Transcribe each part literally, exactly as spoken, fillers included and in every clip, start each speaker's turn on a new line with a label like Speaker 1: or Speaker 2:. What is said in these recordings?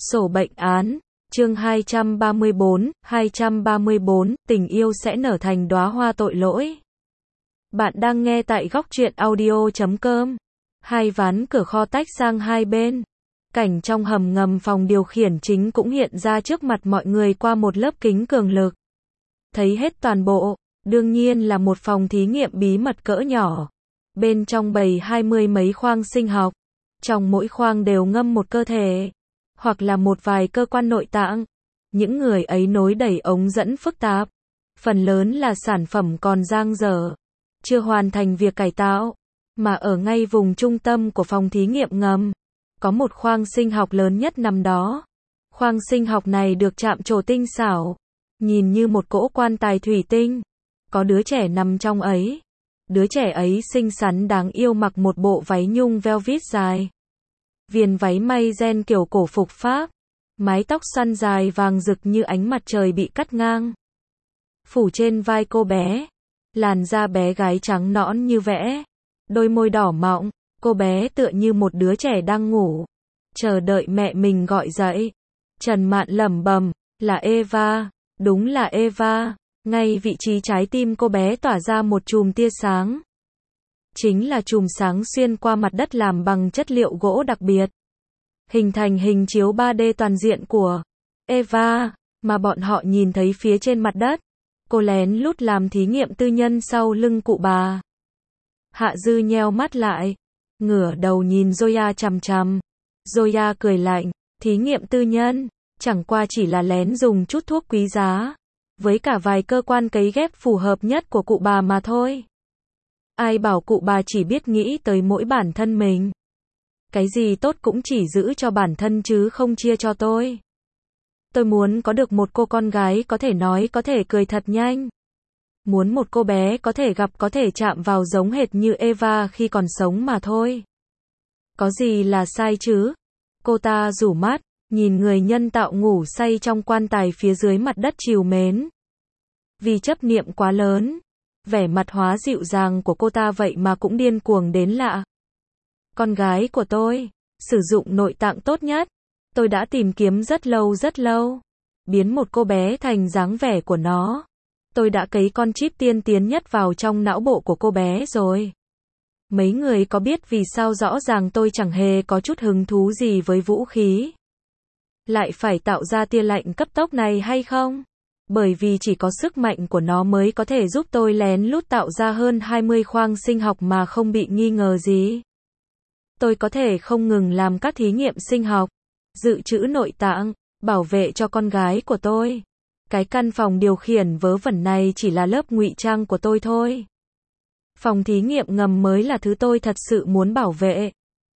Speaker 1: Sổ bệnh án, chương hai trăm ba mươi bốn, hai trăm ba mươi bốn, tình yêu sẽ nở thành đóa hoa tội lỗi. Bạn đang nghe tại góc truyện audio chấm com. Hai ván cửa kho tách sang hai bên. Cảnh trong hầm ngầm phòng điều khiển chính cũng hiện ra trước mặt mọi người qua một lớp kính cường lực. Thấy hết toàn bộ, đương nhiên là một phòng thí nghiệm bí mật cỡ nhỏ. Bên trong bày hai mươi mấy khoang sinh học. Trong mỗi khoang đều ngâm một cơ thể, hoặc là một vài cơ quan nội tạng. Những người ấy nối đẩy ống dẫn phức tạp. Phần lớn là sản phẩm còn dang dở, chưa hoàn thành việc cải tạo. Mà ở ngay vùng trung tâm của phòng thí nghiệm ngầm, có một khoang sinh học lớn nhất nằm đó. Khoang sinh học này được chạm trổ tinh xảo, nhìn như một cỗ quan tài thủy tinh. Có đứa trẻ nằm trong ấy. Đứa trẻ ấy xinh xắn đáng yêu, mặc một bộ váy nhung velvet dài. Viền váy may ren kiểu cổ phục Pháp. Mái tóc xoăn dài vàng rực như ánh mặt trời bị cắt ngang. Phủ trên vai cô bé. Làn da bé gái trắng nõn như vẽ. Đôi môi đỏ mọng. Cô bé tựa như một đứa trẻ đang ngủ, chờ đợi mẹ mình gọi dậy. Trần Mạn lẩm bẩm, là Eva, đúng là Eva. Ngay vị trí trái tim cô bé tỏa ra một chùm tia sáng. Chính là chùm sáng xuyên qua mặt đất làm bằng chất liệu gỗ đặc biệt, hình thành hình chiếu ba D toàn diện của Eva, mà bọn họ nhìn thấy phía trên mặt đất. Cô lén lút làm thí nghiệm tư nhân sau lưng cụ bà. Hạ Dư nheo mắt lại, ngửa đầu nhìn Zoya chằm chằm. Zoya cười lạnh, thí nghiệm tư nhân, chẳng qua chỉ là lén dùng chút thuốc quý giá, với cả vài cơ quan cấy ghép phù hợp nhất của cụ bà mà thôi. Ai bảo cụ bà chỉ biết nghĩ tới mỗi bản thân mình. Cái gì tốt cũng chỉ giữ cho bản thân chứ không chia cho tôi. Tôi muốn có được một cô con gái có thể nói, có thể cười thật nhanh. Muốn một cô bé có thể gặp, có thể chạm vào giống hệt như Eva khi còn sống mà thôi. Có gì là sai chứ? Cô ta rủ mắt, nhìn người nhân tạo ngủ say trong quan tài phía dưới mặt đất trìu mến. Vì chấp niệm quá lớn, vẻ mặt hóa dịu dàng của cô ta vậy mà cũng điên cuồng đến lạ. Con gái của tôi, sử dụng nội tạng tốt nhất. Tôi đã tìm kiếm rất lâu rất lâu. Biến một cô bé thành dáng vẻ của nó. Tôi đã cấy con chip tiên tiến nhất vào trong não bộ của cô bé rồi. Mấy người có biết vì sao rõ ràng tôi chẳng hề có chút hứng thú gì với vũ khí, lại phải tạo ra tia lạnh cấp tốc này hay không? Bởi vì chỉ có sức mạnh của nó mới có thể giúp tôi lén lút tạo ra hơn hai mươi khoang sinh học mà không bị nghi ngờ gì. Tôi có thể không ngừng làm các thí nghiệm sinh học, dự trữ nội tạng, bảo vệ cho con gái của tôi. Cái căn phòng điều khiển vớ vẩn này chỉ là lớp ngụy trang của tôi thôi. Phòng thí nghiệm ngầm mới là thứ tôi thật sự muốn bảo vệ.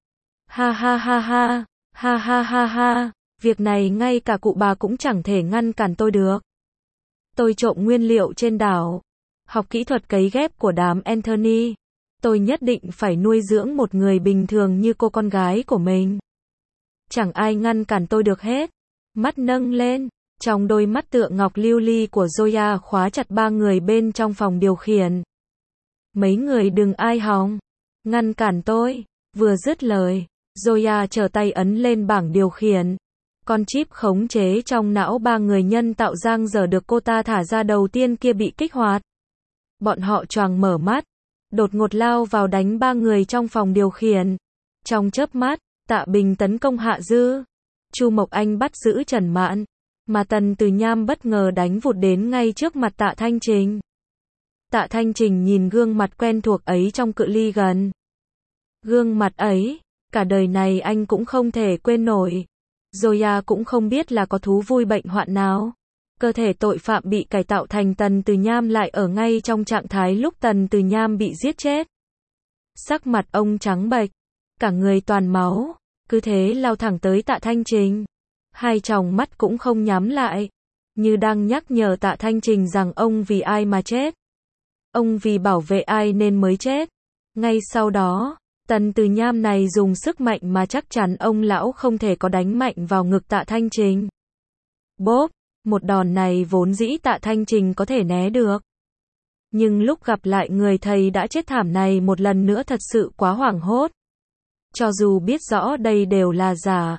Speaker 1: Ha ha ha ha, ha ha ha ha, việc này ngay cả cụ bà cũng chẳng thể ngăn cản tôi được. Tôi trộm nguyên liệu trên đảo, học kỹ thuật cấy ghép của đám Anthony. Tôi nhất định phải nuôi dưỡng một người bình thường như cô con gái của mình. Chẳng ai ngăn cản tôi được hết. Mắt nâng lên, trong đôi mắt tựa ngọc lưu ly của Zoya khóa chặt ba người bên trong phòng điều khiển. Mấy người đừng ai hòng ngăn cản tôi. Vừa dứt lời, Zoya trở tay ấn lên bảng điều khiển. Con chip khống chế trong não ba người nhân tạo dang dở được cô ta thả ra đầu tiên kia bị kích hoạt. Bọn họ choàng mở mắt, đột ngột lao vào đánh ba người trong phòng điều khiển. Trong chớp mắt, Tạ Bình tấn công Hạ Dư, Chu Mộc Anh bắt giữ Trần Mạn, mà Tần Từ Nham bất ngờ đánh vụt đến ngay trước mặt Tạ Thanh Trình. Tạ Thanh Trình nhìn gương mặt quen thuộc ấy trong cự ly gần. Gương mặt ấy, cả đời này anh cũng không thể quên nổi. Zoya cũng không biết là có thú vui bệnh hoạn nào. Cơ thể tội phạm bị cải tạo thành Tần Từ Nham lại ở ngay trong trạng thái lúc Tần Từ Nham bị giết chết. Sắc mặt ông trắng bệch, cả người toàn máu, cứ thế lao thẳng tới Tạ Thanh Trình. Hai tròng mắt cũng không nhắm lại, như đang nhắc nhở Tạ Thanh Trình rằng ông vì ai mà chết. Ông vì bảo vệ ai nên mới chết. Ngay sau đó, Tần Từ Nham này dùng sức mạnh mà chắc chắn ông lão không thể có đánh mạnh vào ngực Tạ Thanh Trình. Bốp, một đòn này vốn dĩ Tạ Thanh Trình có thể né được. Nhưng lúc gặp lại người thầy đã chết thảm này một lần nữa thật sự quá hoảng hốt. Cho dù biết rõ đây đều là giả,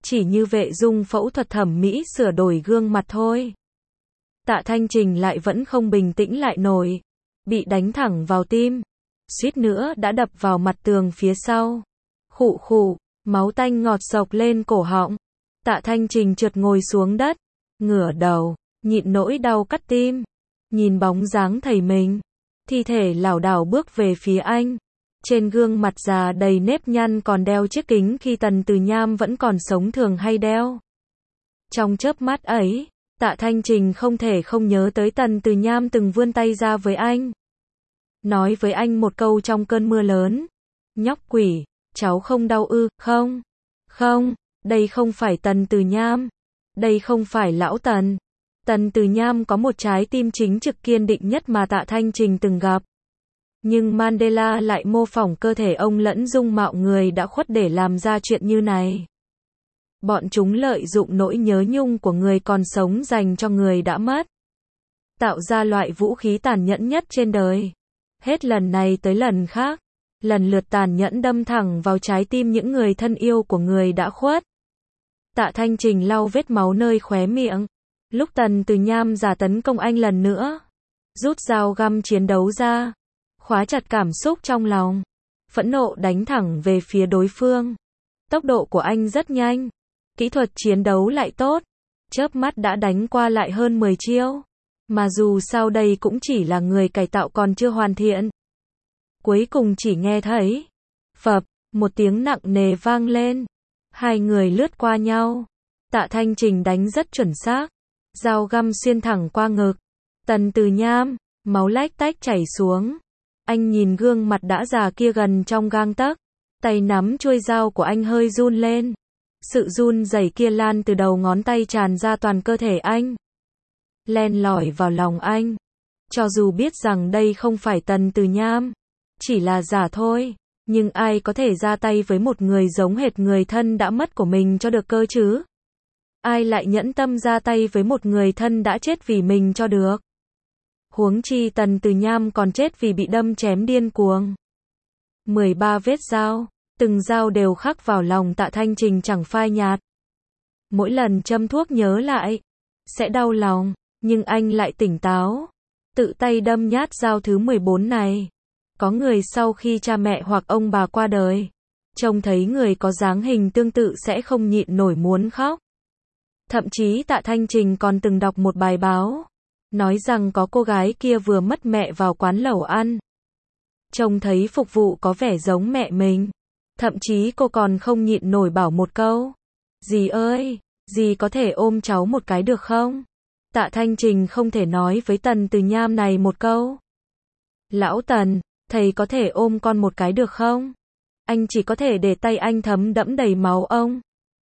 Speaker 1: chỉ như Vệ Dung phẫu thuật thẩm mỹ sửa đổi gương mặt thôi. Tạ Thanh Trình lại vẫn không bình tĩnh lại nổi, bị đánh thẳng vào tim, suýt nữa đã đập vào mặt tường phía sau. Khụ khụ, máu tanh ngọt xộc lên cổ họng. Tạ Thanh Trình trượt ngồi xuống đất, ngửa đầu, nhịn nỗi đau cắt tim, nhìn bóng dáng thầy mình, thi thể lảo đảo bước về phía anh. Trên gương mặt già đầy nếp nhăn còn đeo chiếc kính khi Tần Từ Nham vẫn còn sống thường hay đeo. Trong chớp mắt ấy, Tạ Thanh Trình không thể không nhớ tới Tần Từ Nham từng vươn tay ra với anh. Nói với anh một câu trong cơn mưa lớn. Nhóc quỷ, cháu không đau ư, không? Không, đây không phải Tần Từ Nham. Đây không phải lão Tần. Tần Từ Nham có một trái tim chính trực kiên định nhất mà Tạ Thanh Trình từng gặp. Nhưng Mandela lại mô phỏng cơ thể ông lẫn dung mạo người đã khuất để làm ra chuyện như này. Bọn chúng lợi dụng nỗi nhớ nhung của người còn sống dành cho người đã mất. Tạo ra loại vũ khí tàn nhẫn nhất trên đời. Hết lần này tới lần khác, lần lượt tàn nhẫn đâm thẳng vào trái tim những người thân yêu của người đã khuất. Tạ Thanh Trình lau vết máu nơi khóe miệng. Lúc Tần Từ Nham giả tấn công anh lần nữa, rút dao găm chiến đấu ra, khóa chặt cảm xúc trong lòng, phẫn nộ đánh thẳng về phía đối phương. Tốc độ của anh rất nhanh, kỹ thuật chiến đấu lại tốt, chớp mắt đã đánh qua lại hơn mười chiêu. Mà dù sao đây cũng chỉ là người cải tạo còn chưa hoàn thiện. Cuối cùng chỉ nghe thấy phập, một tiếng nặng nề vang lên. Hai người lướt qua nhau. Tạ Thanh Trình đánh rất chuẩn xác, dao găm xuyên thẳng qua ngực. Tần Từ Nham, máu lách tách chảy xuống. Anh nhìn gương mặt đã già kia gần trong gang tấc, tay nắm chuôi dao của anh hơi run lên. Sự run rẩy kia lan từ đầu ngón tay tràn ra toàn cơ thể anh, len lỏi vào lòng anh. Cho dù biết rằng đây không phải Tần Từ Nham, chỉ là giả thôi, nhưng ai có thể ra tay với một người giống hệt người thân đã mất của mình cho được cơ chứ? Ai lại nhẫn tâm ra tay với một người thân đã chết vì mình cho được? Huống chi Tần Từ Nham còn chết vì bị đâm chém điên cuồng. mười ba vết dao, từng dao đều khắc vào lòng Tạ Thanh Trình chẳng phai nhạt. Mỗi lần châm thuốc nhớ lại, sẽ đau lòng, nhưng anh lại tỉnh táo. Tự tay đâm nhát dao thứ mười bốn này. Có người sau khi cha mẹ hoặc ông bà qua đời, trông thấy người có dáng hình tương tự sẽ không nhịn nổi muốn khóc. Thậm chí Tạ Thanh Trình còn từng đọc một bài báo, nói rằng có cô gái kia vừa mất mẹ vào quán lẩu ăn. Trông thấy phục vụ có vẻ giống mẹ mình. Thậm chí cô còn không nhịn nổi bảo một câu. Dì ơi, dì có thể ôm cháu một cái được không? Tạ Thanh Trình không thể nói với Tần Từ Nham này một câu. Lão Tần, thầy có thể ôm con một cái được không? Anh chỉ có thể để tay anh thấm đẫm đầy máu ông.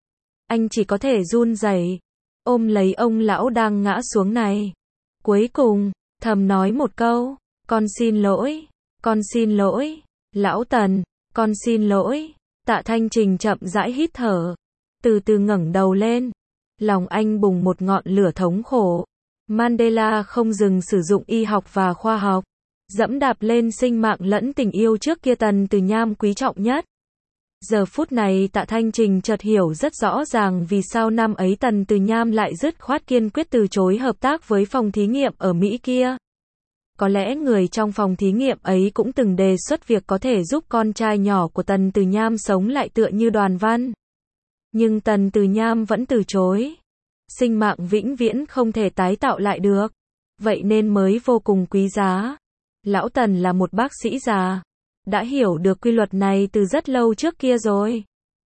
Speaker 1: Anh chỉ có thể run rẩy, ôm lấy ông lão đang ngã xuống này. Cuối cùng, thầm nói một câu, con xin lỗi, con xin lỗi, lão Tần, con xin lỗi. Tạ Thanh Trình chậm rãi hít thở, từ từ ngẩng đầu lên. Lòng anh bùng một ngọn lửa thống khổ. Mandela không dừng sử dụng y học và khoa học, dẫm đạp lên sinh mạng lẫn tình yêu trước kia Tần Từ Nham quý trọng nhất. Giờ phút này Tạ Thanh Trình chợt hiểu rất rõ ràng vì sao năm ấy Tần Từ Nham lại dứt khoát kiên quyết từ chối hợp tác với phòng thí nghiệm ở Mỹ kia. Có lẽ người trong phòng thí nghiệm ấy cũng từng đề xuất việc có thể giúp con trai nhỏ của Tần Từ Nham sống lại tựa như Đoàn Văn. Nhưng Tần Từ Nham vẫn từ chối. Sinh mạng vĩnh viễn không thể tái tạo lại được. Vậy nên mới vô cùng quý giá. Lão Tần là một bác sĩ già, đã hiểu được quy luật này từ rất lâu trước kia rồi.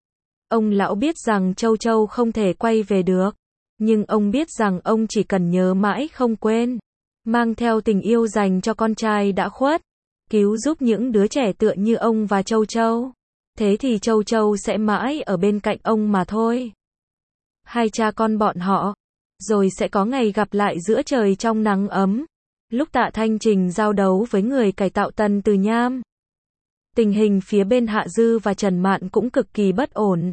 Speaker 1: Ông lão biết rằng Châu Châu không thể quay về được. Nhưng ông biết rằng ông chỉ cần nhớ mãi không quên. Mang theo tình yêu dành cho con trai đã khuất. Cứu giúp những đứa trẻ tựa như ông và Châu Châu. Thế thì Châu Châu sẽ mãi ở bên cạnh ông mà thôi. Hai cha con bọn họ. Rồi sẽ có ngày gặp lại giữa trời trong nắng ấm. Lúc Tạ Thanh Trình giao đấu với người cải tạo Tần Từ Nham. Tình hình phía bên Hạ Dư và Trần Mạn cũng cực kỳ bất ổn.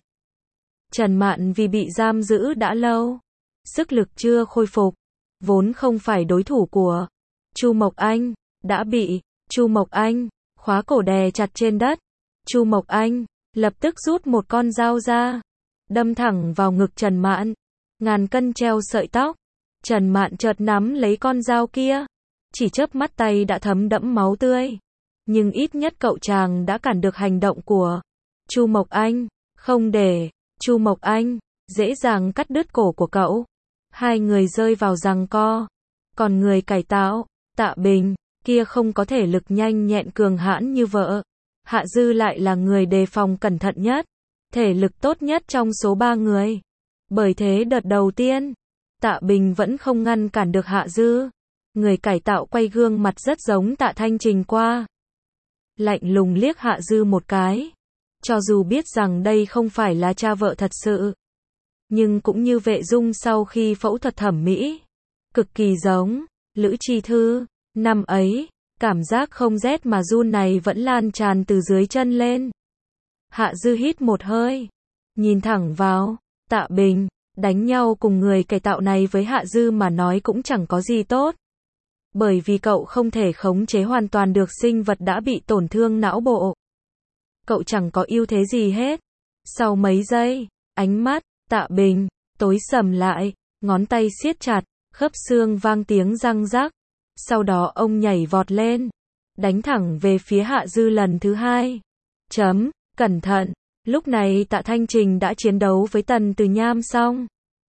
Speaker 1: Trần Mạn vì bị giam giữ đã lâu, sức lực chưa khôi phục, vốn không phải đối thủ của Chu Mộc Anh, đã bị Chu Mộc Anh khóa cổ đè chặt trên đất. Chu Mộc Anh lập tức rút một con dao ra, đâm thẳng vào ngực Trần Mạn. Ngàn cân treo sợi tóc. Trần Mạn chợt nắm lấy con dao kia. Chỉ chớp mắt tay đã thấm đẫm máu tươi. Nhưng ít nhất cậu chàng đã cản được hành động của Chu Mộc Anh. Không để Chu Mộc Anh dễ dàng cắt đứt cổ của cậu. Hai người rơi vào giằng co. Còn người cải tạo, Tạ Bình, kia không có thể lực nhanh nhẹn cường hãn như vợ. Hạ Dư lại là người đề phòng cẩn thận nhất, thể lực tốt nhất trong số ba người. Bởi thế đợt đầu tiên, Tạ Bình vẫn không ngăn cản được Hạ Dư. Người cải tạo quay gương mặt rất giống Tạ Thanh Trình qua. Lạnh lùng liếc Hạ Dư một cái. Cho dù biết rằng đây không phải là cha vợ thật sự. Nhưng cũng như Vệ Dung sau khi phẫu thuật thẩm mỹ. Cực kỳ giống. Lữ Chi Thư. Năm ấy, cảm giác không rét mà run này vẫn lan tràn từ dưới chân lên. Hạ Dư hít một hơi. Nhìn thẳng vào. Tạ Bình. Đánh nhau cùng người cải tạo này với Hạ Dư mà nói cũng chẳng có gì tốt. Bởi vì cậu không thể khống chế hoàn toàn được sinh vật đã bị tổn thương não bộ. Cậu chẳng có ưu thế gì hết. Sau mấy giây, ánh mắt Tạ Bình tối sầm lại, ngón tay siết chặt, khớp xương vang tiếng răng rắc. Sau đó ông nhảy vọt lên, đánh thẳng về phía Hạ Dư lần thứ hai. Chấm, cẩn thận. Lúc này Tạ Thanh Trình đã chiến đấu với Tần Từ Nham xong.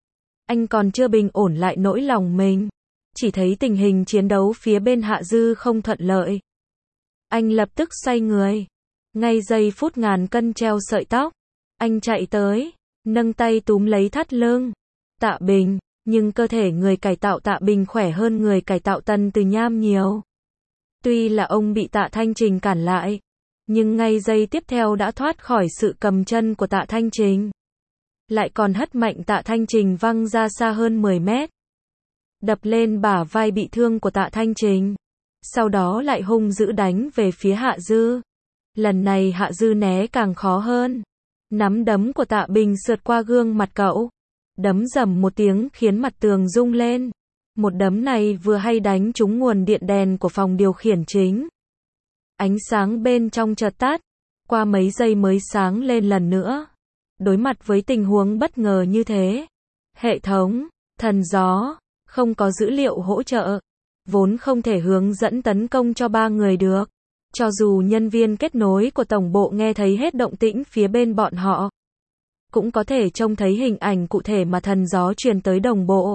Speaker 1: Anh còn chưa bình ổn lại nỗi lòng mình. Chỉ thấy tình hình chiến đấu phía bên Hạ Dư không thuận lợi. Anh lập tức xoay người. Ngay giây phút ngàn cân treo sợi tóc. Anh chạy tới, nâng tay túm lấy thắt lưng Tạ Bình. Nhưng cơ thể người cải tạo Tạ Bình khỏe hơn người cải tạo Tần Từ Nham nhiều. Tuy là ông bị Tạ Thanh Trình cản lại. Nhưng ngay giây tiếp theo đã thoát khỏi sự cầm chân của Tạ Thanh Trình. Lại còn hất mạnh Tạ Thanh Trình văng ra xa hơn mười mét. Đập lên bả vai bị thương của Tạ Thanh Trình. Sau đó lại hung dữ đánh về phía Hạ Dư. Lần này Hạ Dư né càng khó hơn. Nắm đấm của Tạ Bình sượt qua gương mặt cậu. Đấm rầm một tiếng khiến mặt tường rung lên. Một đấm này vừa hay đánh trúng nguồn điện đèn của phòng điều khiển chính. Ánh sáng bên trong chợt tắt. Qua mấy giây mới sáng lên lần nữa. Đối mặt với tình huống bất ngờ như thế. Hệ thống, thần gió, không có dữ liệu hỗ trợ. Vốn không thể hướng dẫn tấn công cho ba người được. Cho dù nhân viên kết nối của tổng bộ nghe thấy hết động tĩnh phía bên bọn họ. Cũng có thể trông thấy hình ảnh cụ thể mà thần gió truyền tới đồng bộ.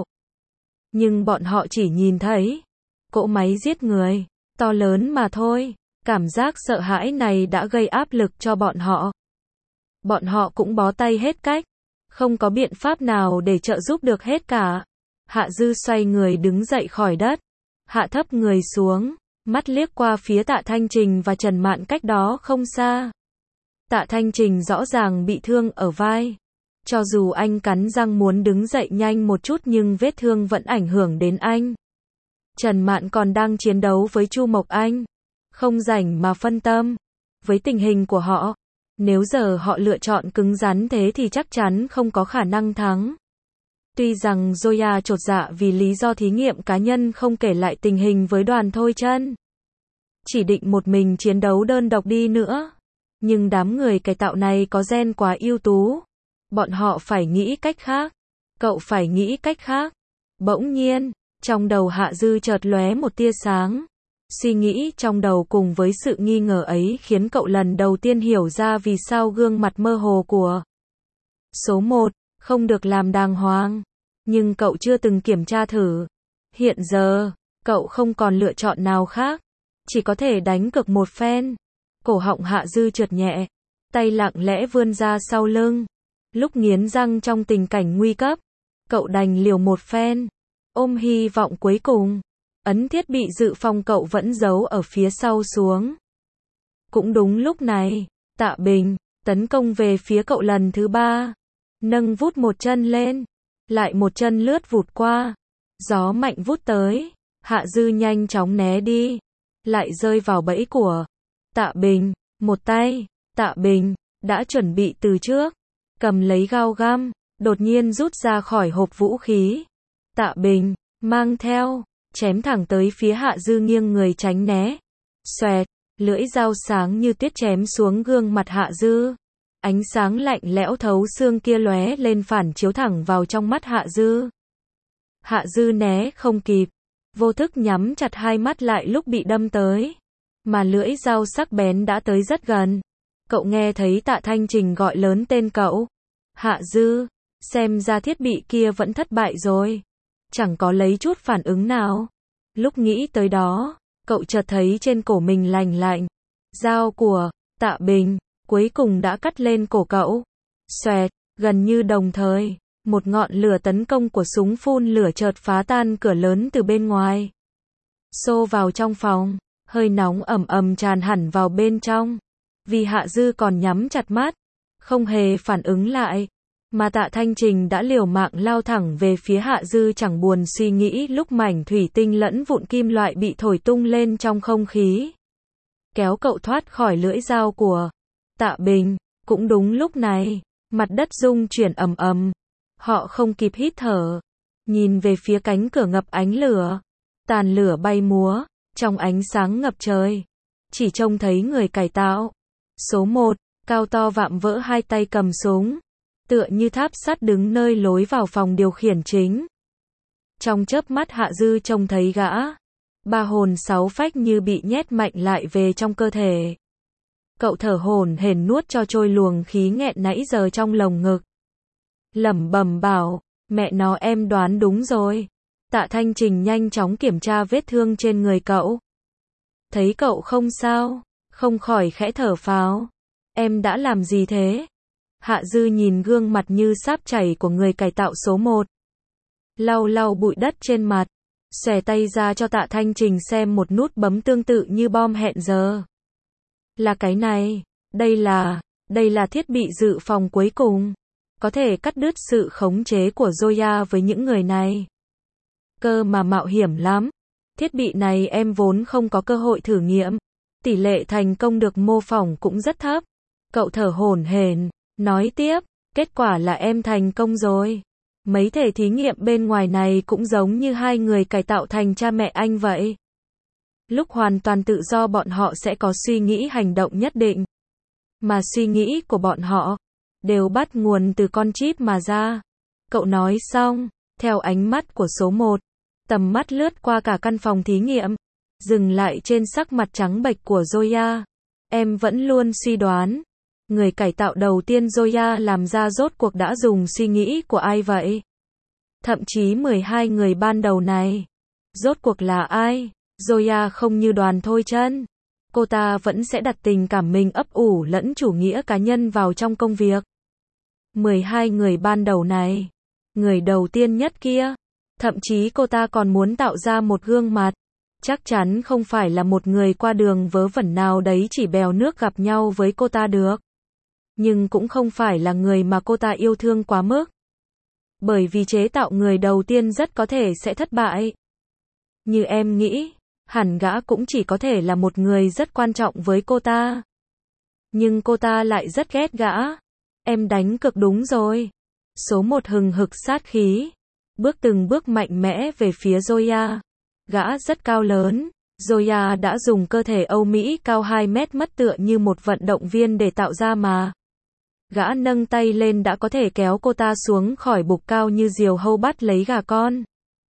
Speaker 1: Nhưng bọn họ chỉ nhìn thấy cỗ máy giết người, to lớn mà thôi. Cảm giác sợ hãi này đã gây áp lực cho bọn họ. Bọn họ cũng bó tay hết cách. Không có biện pháp nào để trợ giúp được hết cả. Hạ Dư xoay người đứng dậy khỏi đất. Hạ thấp người xuống. Mắt liếc qua phía Tạ Thanh Trình và Trần Mạn cách đó không xa. Tạ Thanh Trình rõ ràng bị thương ở vai. Cho dù anh cắn răng muốn đứng dậy nhanh một chút nhưng vết thương vẫn ảnh hưởng đến anh. Trần Mạn còn đang chiến đấu với Chu Mộc Anh. Không rảnh mà phân tâm. Với tình hình của họ, nếu giờ họ lựa chọn cứng rắn thế thì chắc chắn không có khả năng thắng. Tuy rằng Zoya chột dạ vì lý do thí nghiệm cá nhân không kể lại tình hình với Đoàn Thôi Chân. Chỉ định một mình chiến đấu đơn độc đi nữa. Nhưng đám người cải tạo này có gen quá ưu tú. Bọn họ phải nghĩ cách khác. Cậu phải nghĩ cách khác. Bỗng nhiên, trong đầu Hạ Dư chợt lóe một tia sáng. Suy nghĩ trong đầu cùng với sự nghi ngờ ấy khiến cậu lần đầu tiên hiểu ra vì sao gương mặt mơ hồ của số một không được làm đàng hoàng. Nhưng cậu chưa từng kiểm tra thử. Hiện giờ, cậu không còn lựa chọn nào khác. Chỉ có thể đánh cược một phen. Cổ họng Hạ Dư trượt nhẹ. Tay lặng lẽ vươn ra sau lưng. Lúc nghiến răng trong tình cảnh nguy cấp, cậu đành liều một phen. Ôm hy vọng cuối cùng. Ấn thiết bị dự phòng cậu vẫn giấu ở phía sau xuống. Cũng đúng lúc này, Tạ Bình tấn công về phía cậu lần thứ ba. Nâng vút một chân lên. Lại một chân lướt vụt qua. Gió mạnh vút tới. Hạ Dư nhanh chóng né đi. Lại rơi vào bẫy của Tạ Bình. Một tay, Tạ Bình đã chuẩn bị từ trước. Cầm lấy gao găm. Đột nhiên rút ra khỏi hộp vũ khí. Tạ Bình mang theo. Chém thẳng tới phía Hạ Dư nghiêng người tránh né. Xoẹt. Lưỡi dao sáng như tuyết chém xuống gương mặt Hạ Dư. Ánh sáng lạnh lẽo thấu xương kia lóe lên phản chiếu thẳng vào trong mắt Hạ Dư. Hạ Dư né không kịp, vô thức nhắm chặt hai mắt lại lúc bị đâm tới. Mà lưỡi dao sắc bén đã tới rất gần. Cậu nghe thấy Tạ Thanh Trình gọi lớn tên cậu. Hạ Dư, xem ra thiết bị kia vẫn thất bại rồi. Chẳng có lấy chút phản ứng nào. Lúc nghĩ tới đó, cậu chợt thấy trên cổ mình lành lạnh. Dao của Tạ Bình cuối cùng đã cắt lên cổ cậu. Xoẹt, gần như đồng thời, một ngọn lửa tấn công của súng phun lửa chợt phá tan cửa lớn từ bên ngoài. Xô vào trong phòng, hơi nóng ầm ầm tràn hẳn vào bên trong. Vì Hạ Dư còn nhắm chặt mắt, không hề phản ứng lại, mà Tạ Thanh Trình đã liều mạng lao thẳng về phía Hạ Dư chẳng buồn suy nghĩ lúc mảnh thủy tinh lẫn vụn kim loại bị thổi tung lên trong không khí. Kéo cậu thoát khỏi lưỡi dao của Tạ Bình. Cũng đúng lúc này, mặt đất rung chuyển ầm ầm. Họ không kịp hít thở, nhìn về phía cánh cửa ngập ánh lửa. Tàn lửa bay múa, trong ánh sáng ngập trời. Chỉ trông thấy người cải tạo. Số một, cao to vạm vỡ hai tay cầm súng. Tựa như tháp sắt đứng nơi lối vào phòng điều khiển chính. Trong chớp mắt Hạ Dư trông thấy gã. Ba hồn sáu phách như bị nhét mạnh lại về trong cơ thể. Cậu thở hổn hển nuốt cho trôi luồng khí nghẹn nãy giờ trong lồng ngực. Lẩm bẩm bảo, mẹ nó em đoán đúng rồi. Tạ Thanh Trình nhanh chóng kiểm tra vết thương trên người cậu. Thấy cậu không sao, không khỏi khẽ thở phào. Em đã làm gì thế? Hạ Dư nhìn gương mặt như sáp chảy của người cải tạo số một. Lau lau bụi đất trên mặt, xòe tay ra cho Tạ Thanh Trình xem một nút bấm tương tự như bom hẹn giờ. Là cái này, đây là, đây là thiết bị dự phòng cuối cùng. Có thể cắt đứt sự khống chế của Zoya với những người này. Cơ mà mạo hiểm lắm. Thiết bị này em vốn không có cơ hội thử nghiệm. Tỷ lệ thành công được mô phỏng cũng rất thấp. Cậu thở hổn hển, nói tiếp, kết quả là em thành công rồi. Mấy thể thí nghiệm bên ngoài này cũng giống như hai người cải tạo thành cha mẹ anh vậy. Lúc hoàn toàn tự do bọn họ sẽ có suy nghĩ hành động nhất định. Mà suy nghĩ của bọn họ đều bắt nguồn từ con chip mà ra. Cậu nói xong, theo ánh mắt của số một, tầm mắt lướt qua cả căn phòng thí nghiệm, dừng lại trên sắc mặt trắng bệch của Zoya. Em vẫn luôn suy đoán, người cải tạo đầu tiên Zoya làm ra rốt cuộc đã dùng suy nghĩ của ai vậy? Thậm chí mười hai người ban đầu này, rốt cuộc là ai? Zoya không như Đoàn Thôi Chân. Cô ta vẫn sẽ đặt tình cảm mình ấp ủ lẫn chủ nghĩa cá nhân vào trong công việc. mười hai người ban đầu này, người đầu tiên nhất kia, thậm chí cô ta còn muốn tạo ra một gương mặt. Chắc chắn không phải là một người qua đường vớ vẩn nào đấy chỉ bèo nước gặp nhau với cô ta được. Nhưng cũng không phải là người mà cô ta yêu thương quá mức. Bởi vì chế tạo người đầu tiên rất có thể sẽ thất bại. Như em nghĩ, hẳn gã cũng chỉ có thể là một người rất quan trọng với cô ta. Nhưng cô ta lại rất ghét gã. Em đánh cực đúng rồi. Số một hừng hực sát khí. Bước từng bước mạnh mẽ về phía Zoya. Gã rất cao lớn. Zoya đã dùng cơ thể Âu Mỹ cao hai mét mất tựa như một vận động viên để tạo ra mà. Gã nâng tay lên đã có thể kéo cô ta xuống khỏi bục cao như diều hâu bắt lấy gà con.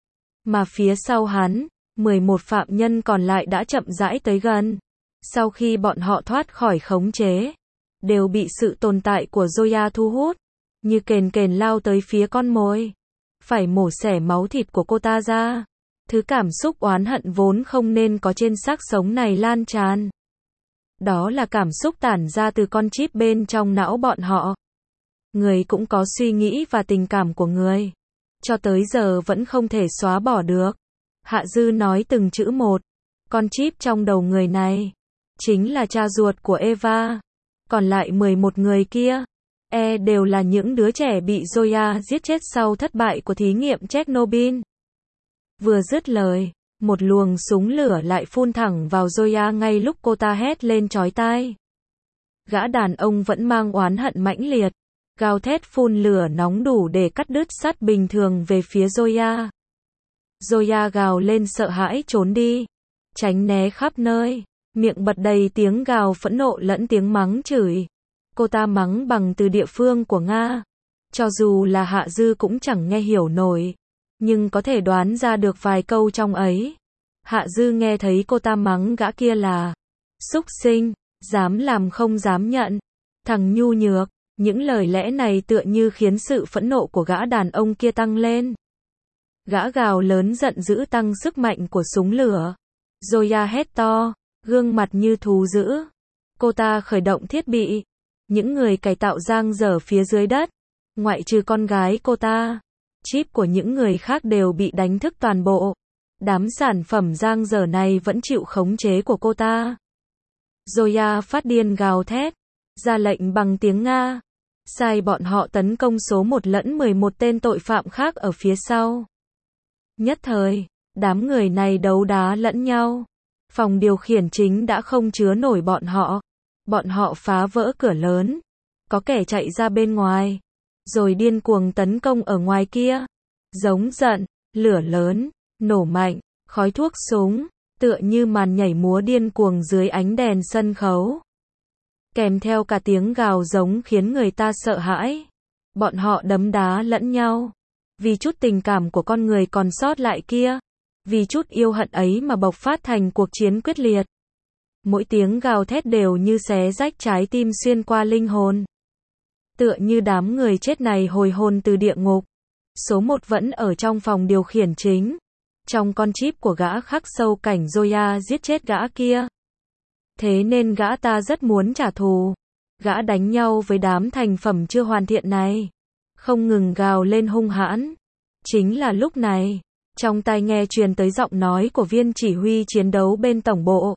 Speaker 1: Mà phía sau hắn, mười một phạm nhân còn lại đã chậm rãi tới gần. Sau khi bọn họ thoát khỏi khống chế, đều bị sự tồn tại của Zoya thu hút, như kền kền lao tới phía con mồi. Phải mổ xẻ máu thịt của cô ta ra. Thứ cảm xúc oán hận vốn không nên có trên xác sống này lan tràn. Đó là cảm xúc tản ra từ con chip bên trong não bọn họ. Người cũng có suy nghĩ và tình cảm của người. Cho tới giờ vẫn không thể xóa bỏ được. Hạ Dư nói từng chữ một. Con chip trong đầu người này chính là cha ruột của Eva. Còn lại mười một người kia, e đều là những đứa trẻ bị Zoya giết chết sau thất bại của thí nghiệm Chernobyl. Vừa dứt lời, một luồng súng lửa lại phun thẳng vào Zoya ngay lúc cô ta hét lên chói tai. Gã đàn ông vẫn mang oán hận mãnh liệt, gào thét phun lửa nóng đủ để cắt đứt sắt bình thường về phía Zoya. Zoya gào lên sợ hãi trốn đi, tránh né khắp nơi, miệng bật đầy tiếng gào phẫn nộ lẫn tiếng mắng chửi. Cô ta mắng bằng từ địa phương của Nga. Cho dù là Hạ Dư cũng chẳng nghe hiểu nổi, nhưng có thể đoán ra được vài câu trong ấy. Hạ Dư nghe thấy cô ta mắng gã kia là súc sinh, dám làm không dám nhận, thằng nhu nhược. Những lời lẽ này tựa như khiến sự phẫn nộ của gã đàn ông kia tăng lên. Gã gào lớn giận dữ tăng sức mạnh của súng lửa. Zoya hét to, gương mặt như thú dữ. Cô ta khởi động thiết bị. Những người cải tạo giang dở phía dưới đất, ngoại trừ con gái cô ta. Chip của những người khác đều bị đánh thức toàn bộ. Đám sản phẩm giang dở này vẫn chịu khống chế của cô ta. Zoya phát điên gào thét, ra lệnh bằng tiếng Nga. Sai bọn họ tấn công số một lẫn mười một tên tội phạm khác ở phía sau. Nhất thời, đám người này đấu đá lẫn nhau. Phòng điều khiển chính đã không chứa nổi bọn họ. Bọn họ phá vỡ cửa lớn. Có kẻ chạy ra bên ngoài. Rồi điên cuồng tấn công ở ngoài kia. Giống giận, lửa lớn, nổ mạnh, khói thuốc súng, tựa như màn nhảy múa điên cuồng dưới ánh đèn sân khấu. Kèm theo cả tiếng gào giống khiến người ta sợ hãi. Bọn họ đấm đá lẫn nhau. Vì chút tình cảm của con người còn sót lại kia. Vì chút yêu hận ấy mà bộc phát thành cuộc chiến quyết liệt. Mỗi tiếng gào thét đều như xé rách trái tim xuyên qua linh hồn. Tựa như đám người chết này hồi hồn từ địa ngục. Số một vẫn ở trong phòng điều khiển chính. Trong con chip của gã khắc sâu cảnh Zoya giết chết gã kia. Thế nên gã ta rất muốn trả thù. Gã đánh nhau với đám thành phẩm chưa hoàn thiện này. Không ngừng gào lên hung hãn. Chính là lúc này, trong tai nghe truyền tới giọng nói của viên chỉ huy chiến đấu bên tổng bộ.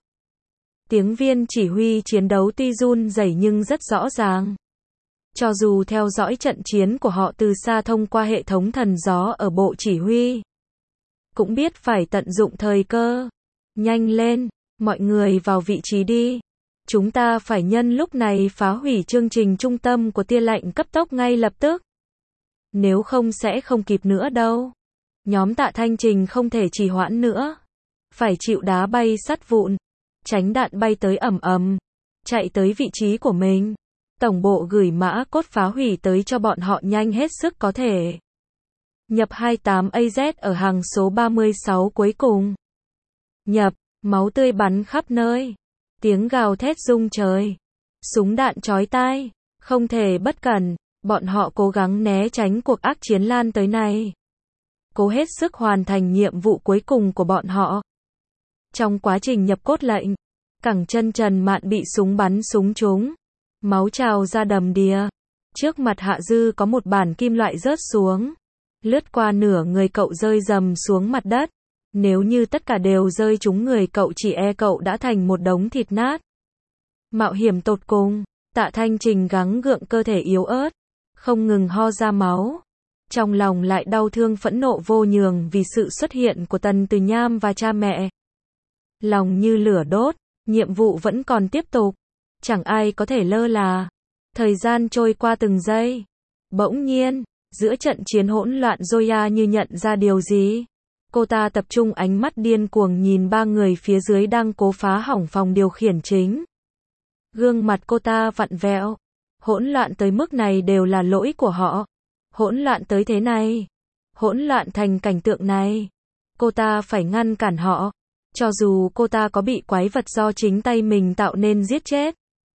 Speaker 1: Tiếng viên chỉ huy chiến đấu tuy run rẩy nhưng rất rõ ràng. Cho dù theo dõi trận chiến của họ từ xa thông qua hệ thống thần gió ở bộ chỉ huy, cũng biết phải tận dụng thời cơ. Nhanh lên, mọi người vào vị trí đi. Chúng ta phải nhân lúc này phá hủy chương trình trung tâm của tia lạnh cấp tốc ngay lập tức. Nếu không sẽ không kịp nữa đâu. Nhóm Tạ Thanh Trình không thể trì hoãn nữa. Phải chịu đá bay sắt vụn. Tránh đạn bay tới ầm ầm. Chạy tới vị trí của mình. Tổng bộ gửi mã cốt phá hủy tới cho bọn họ nhanh hết sức có thể. Nhập hai mươi tám A Z ở hàng số ba mươi sáu cuối cùng. Nhập, máu tươi bắn khắp nơi. Tiếng gào thét rung trời. Súng đạn chói tai. Không thể bất cẩn. Bọn họ cố gắng né tránh cuộc ác chiến lan tới này. Cố hết sức hoàn thành nhiệm vụ cuối cùng của bọn họ. Trong quá trình nhập cốt lệnh, cẳng chân Trần Mạn bị súng bắn súng trúng. Máu trào ra đầm đìa. Trước mặt Hạ Dư có một bản kim loại rớt xuống. Lướt qua nửa người cậu rơi rầm xuống mặt đất. Nếu như tất cả đều rơi trúng người cậu chỉ e cậu đã thành một đống thịt nát. Mạo hiểm tột cùng. Tạ Thanh Trình gắng gượng cơ thể yếu ớt. Không ngừng ho ra máu. Trong lòng lại đau thương phẫn nộ vô nhường vì sự xuất hiện của Tần Từ Nham và cha mẹ. Lòng như lửa đốt. Nhiệm vụ vẫn còn tiếp tục. Chẳng ai có thể lơ là. Thời gian trôi qua từng giây. Bỗng nhiên, giữa trận chiến hỗn loạn Zoya như nhận ra điều gì. Cô ta tập trung ánh mắt điên cuồng nhìn ba người phía dưới đang cố phá hỏng phòng điều khiển chính. Gương mặt cô ta vặn vẹo. Hỗn loạn tới mức này đều là lỗi của họ. Hỗn loạn tới thế này. Hỗn loạn thành cảnh tượng này. Cô ta phải ngăn cản họ. Cho dù cô ta có bị quái vật do chính tay mình tạo nên giết chết.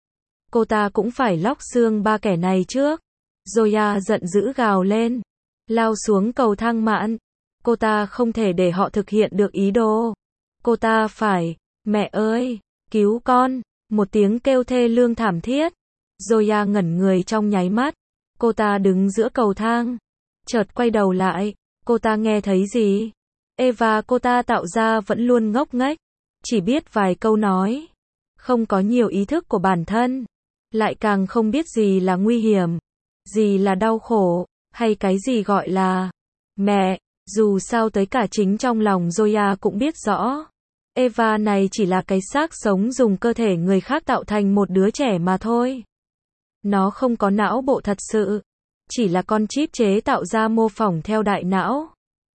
Speaker 1: Cô ta cũng phải lóc xương ba kẻ này trước. Zoya giận dữ gào lên. Lao xuống cầu thang mạn. Cô ta không thể để họ thực hiện được ý đồ. Cô ta phải, mẹ ơi, cứu con. Một tiếng kêu thê lương thảm thiết. Zoya ngẩn người trong nháy mắt. Cô ta đứng giữa cầu thang. Chợt quay đầu lại. Cô ta nghe thấy gì? Eva cô ta tạo ra vẫn luôn ngốc nghếch. Chỉ biết vài câu nói. Không có nhiều ý thức của bản thân. Lại càng không biết gì là nguy hiểm. Gì là đau khổ. Hay cái gì gọi là mẹ. Dù sao tới cả chính trong lòng Zoya cũng biết rõ. Eva này chỉ là cái xác sống dùng cơ thể người khác tạo thành một đứa trẻ mà thôi. Nó không có não bộ thật sự. Chỉ là con chip chế tạo ra mô phỏng theo đại não.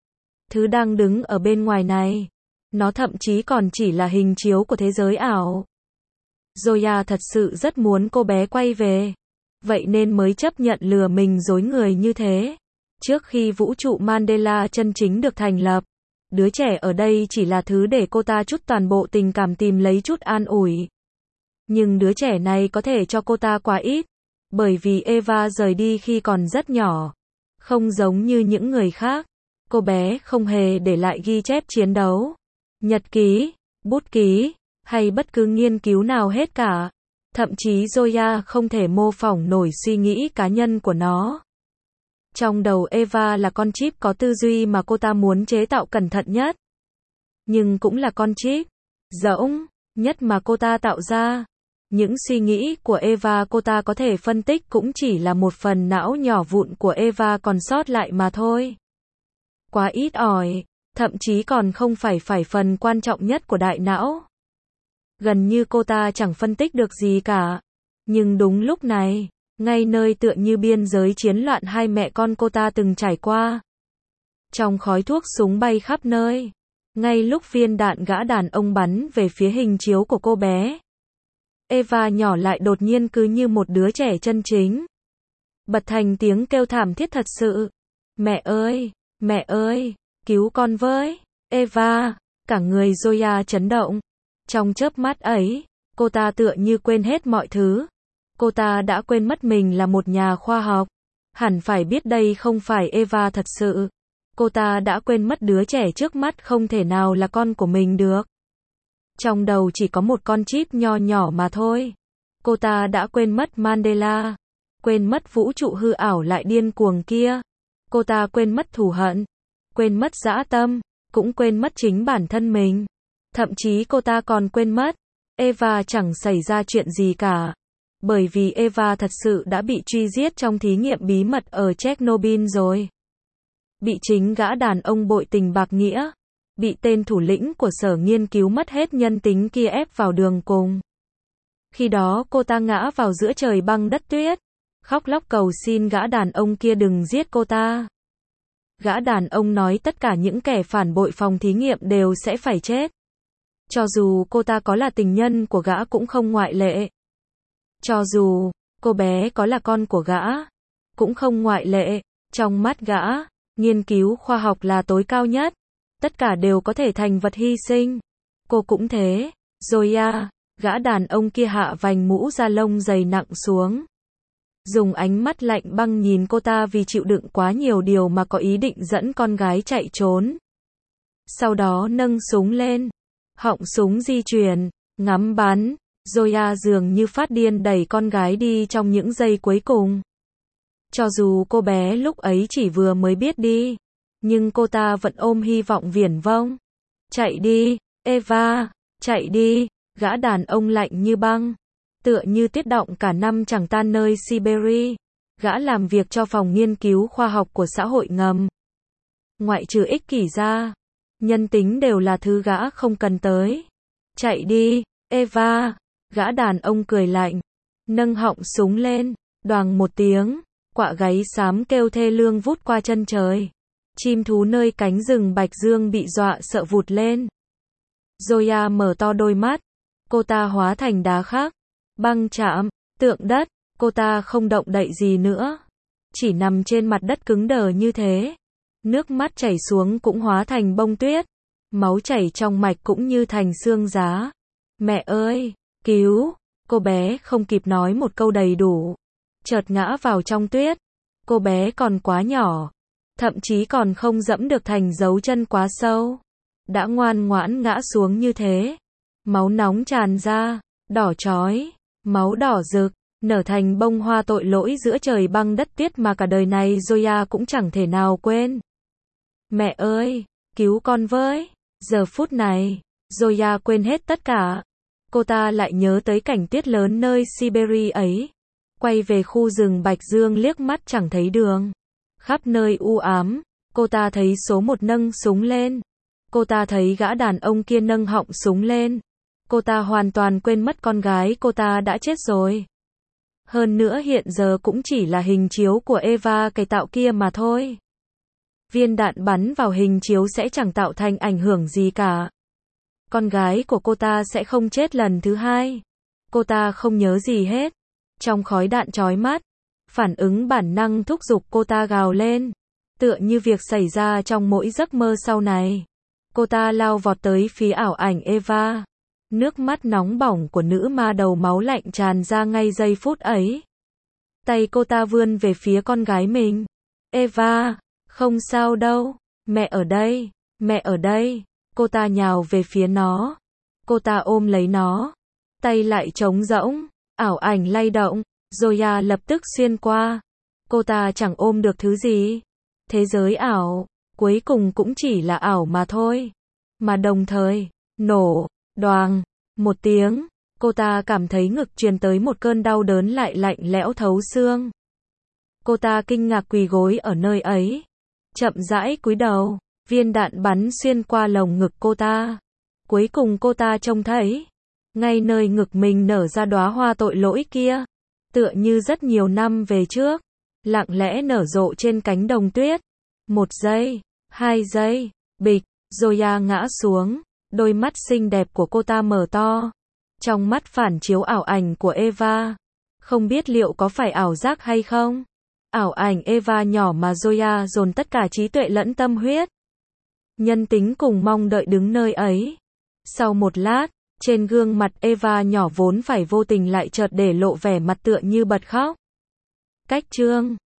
Speaker 1: Thứ đang đứng ở bên ngoài này. Nó thậm chí còn chỉ là hình chiếu của thế giới ảo. Zoya thật sự rất muốn cô bé quay về. vậy nên mới chấp nhận lừa mình dối người như thế. Trước khi vũ trụ Mandela chân chính được thành lập, đứa trẻ ở đây chỉ là thứ để cô ta trút toàn bộ tình cảm tìm lấy chút an ủi. Nhưng đứa trẻ này có thể cho cô ta quá ít, bởi vì Eva rời đi khi còn rất nhỏ. Không giống như những người khác, cô bé không hề để lại ghi chép chiến đấu, nhật ký, bút ký, hay bất cứ nghiên cứu nào hết cả. Thậm chí Zoya không thể mô phỏng nổi suy nghĩ cá nhân của nó. Trong đầu Eva là con chip có tư duy mà cô ta muốn chế tạo cẩn thận nhất. Nhưng cũng là con chip rỗng nhất mà cô ta tạo ra. Những suy nghĩ của Eva cô ta có thể phân tích cũng chỉ là một phần não nhỏ vụn của Eva còn sót lại mà thôi. Quá ít ỏi, thậm chí còn không phải phải phần quan trọng nhất của đại não. Gần như cô ta chẳng phân tích được gì cả. Nhưng đúng lúc này, ngay nơi tựa như biên giới chiến loạn hai mẹ con cô ta từng trải qua, trong khói thuốc súng bay khắp nơi, ngay lúc viên đạn gã đàn ông bắn về phía hình chiếu của cô bé, Eva nhỏ lại đột nhiên cứ như một đứa trẻ chân chính, bật thành tiếng kêu thảm thiết thật sự. Mẹ ơi, mẹ ơi, cứu con với. Eva, cả người Zoya chấn động. Trong chớp mắt ấy, cô ta tựa như quên hết mọi thứ. Cô ta đã quên mất mình là một nhà khoa học. Hẳn phải biết đây không phải Eva thật sự. Cô ta đã quên mất đứa trẻ trước mắt không thể nào là con của mình được. Trong đầu chỉ có một con chip nho nhỏ mà thôi. Cô ta đã quên mất Mandela. Quên mất vũ trụ hư ảo lại điên cuồng kia. Cô ta quên mất thù hận. Quên mất dã tâm. Cũng quên mất chính bản thân mình. Thậm chí cô ta còn quên mất Eva chẳng xảy ra chuyện gì cả. Bởi vì Eva thật sự đã bị truy giết trong thí nghiệm bí mật ở Chernobyl rồi. Bị chính gã đàn ông bội tình bạc nghĩa. Bị tên thủ lĩnh của sở nghiên cứu mất hết nhân tính kia ép vào đường cùng. Khi đó cô ta ngã vào giữa trời băng đất tuyết. Khóc lóc cầu xin gã đàn ông kia đừng giết cô ta. Gã đàn ông nói tất cả những kẻ phản bội phòng thí nghiệm đều sẽ phải chết. Cho dù cô ta có là tình nhân của gã cũng không ngoại lệ. Cho dù cô bé có là con của gã, cũng không ngoại lệ. Trong mắt gã, nghiên cứu khoa học là tối cao nhất. Tất cả đều có thể thành vật hy sinh. Cô cũng thế. Zoya, gã đàn ông kia hạ vành mũ da lông dày nặng xuống. Dùng ánh mắt lạnh băng nhìn cô ta vì chịu đựng quá nhiều điều mà có ý định dẫn con gái chạy trốn. Sau đó nâng súng lên. Họng súng di chuyển, ngắm bắn. Zoya dường như phát điên đẩy con gái đi trong những giây cuối cùng. Cho dù cô bé lúc ấy chỉ vừa mới biết đi, nhưng cô ta vẫn ôm hy vọng viển vông. Chạy đi, Eva, chạy đi. Gã đàn ông lạnh như băng, tựa như tuyết động cả năm chẳng tan nơi Siberia. Gã làm việc cho phòng nghiên cứu khoa học của xã hội ngầm. Ngoại trừ ích kỷ ra, nhân tính đều là thứ gã không cần tới. Chạy đi, Eva. Gã đàn ông cười lạnh, nâng họng súng lên, đoàng một tiếng, quạ gáy xám kêu thê lương vút qua chân trời. Chim thú nơi cánh rừng bạch dương bị dọa sợ vụt lên. Zoya mở to đôi mắt, cô ta hóa thành đá khắc, băng chạm, tượng đất, cô ta không động đậy gì nữa, chỉ nằm trên mặt đất cứng đờ như thế. Nước mắt chảy xuống cũng hóa thành bông tuyết, máu chảy trong mạch cũng như thành xương giá. Mẹ ơi, cứu, cô bé không kịp nói một câu đầy đủ, chợt ngã vào trong tuyết. Cô bé còn quá nhỏ, thậm chí còn không dẫm được thành dấu chân quá sâu, đã ngoan ngoãn ngã xuống như thế. Máu nóng tràn ra, đỏ chói, máu đỏ rực, nở thành bông hoa tội lỗi giữa trời băng đất tuyết mà cả đời này Zoya cũng chẳng thể nào quên. Mẹ ơi, cứu con với. Giờ phút này, Zoya quên hết tất cả. Cô ta lại nhớ tới cảnh tuyết lớn nơi Siberia ấy. Quay về khu rừng Bạch Dương liếc mắt chẳng thấy đường. Khắp nơi u ám, cô ta thấy số một nâng súng lên. Cô ta thấy gã đàn ông kia nâng họng súng lên. Cô ta hoàn toàn quên mất con gái cô ta đã chết rồi. Hơn nữa hiện giờ cũng chỉ là hình chiếu của Eva cải tạo kia mà thôi. Viên đạn bắn vào hình chiếu sẽ chẳng tạo thành ảnh hưởng gì cả. Con gái của cô ta sẽ không chết lần thứ hai. Cô ta không nhớ gì hết. Trong khói đạn chói mắt, Phản ứng bản năng thúc giục cô ta gào lên. Tựa như việc xảy ra trong mỗi giấc mơ sau này. Cô ta lao vọt tới phía ảo ảnh Eva. Nước mắt nóng bỏng của nữ ma đầu máu lạnh tràn ra ngay giây phút ấy. Tay cô ta vươn về phía con gái mình. Eva, không sao đâu, mẹ ở đây, mẹ ở đây. Cô ta nhào về phía nó. Cô ta ôm lấy nó. Tay lại trống rỗng, ảo ảnh lay động. Zoya lập tức xuyên qua. Cô ta chẳng ôm được thứ gì. Thế giới ảo, cuối cùng cũng chỉ là ảo mà thôi. Mà đồng thời, nổ, đoàng, một tiếng, cô ta cảm thấy ngực truyền tới một cơn đau đớn lại lạnh lẽo thấu xương. Cô ta kinh ngạc quỳ gối ở nơi ấy. Chậm rãi cúi đầu, viên đạn bắn xuyên qua lồng ngực cô ta. Cuối cùng cô ta trông thấy, ngay nơi ngực mình nở ra đóa hoa tội lỗi kia. Tựa như rất nhiều năm về trước, lặng lẽ nở rộ trên cánh đồng tuyết. Một giây, hai giây, bịch, Zoya ngã xuống, đôi mắt xinh đẹp của cô ta mở to. Trong mắt phản chiếu ảo ảnh của Eva. Không biết liệu có phải ảo giác hay không? Ảo ảnh Eva nhỏ mà Zoya dồn tất cả trí tuệ lẫn tâm huyết. Nhân tính cùng mong đợi đứng nơi ấy. Sau một lát, trên gương mặt Eva nhỏ vốn phải vô tình lại chợt để lộ vẻ mặt tựa như bật khóc. Cách chương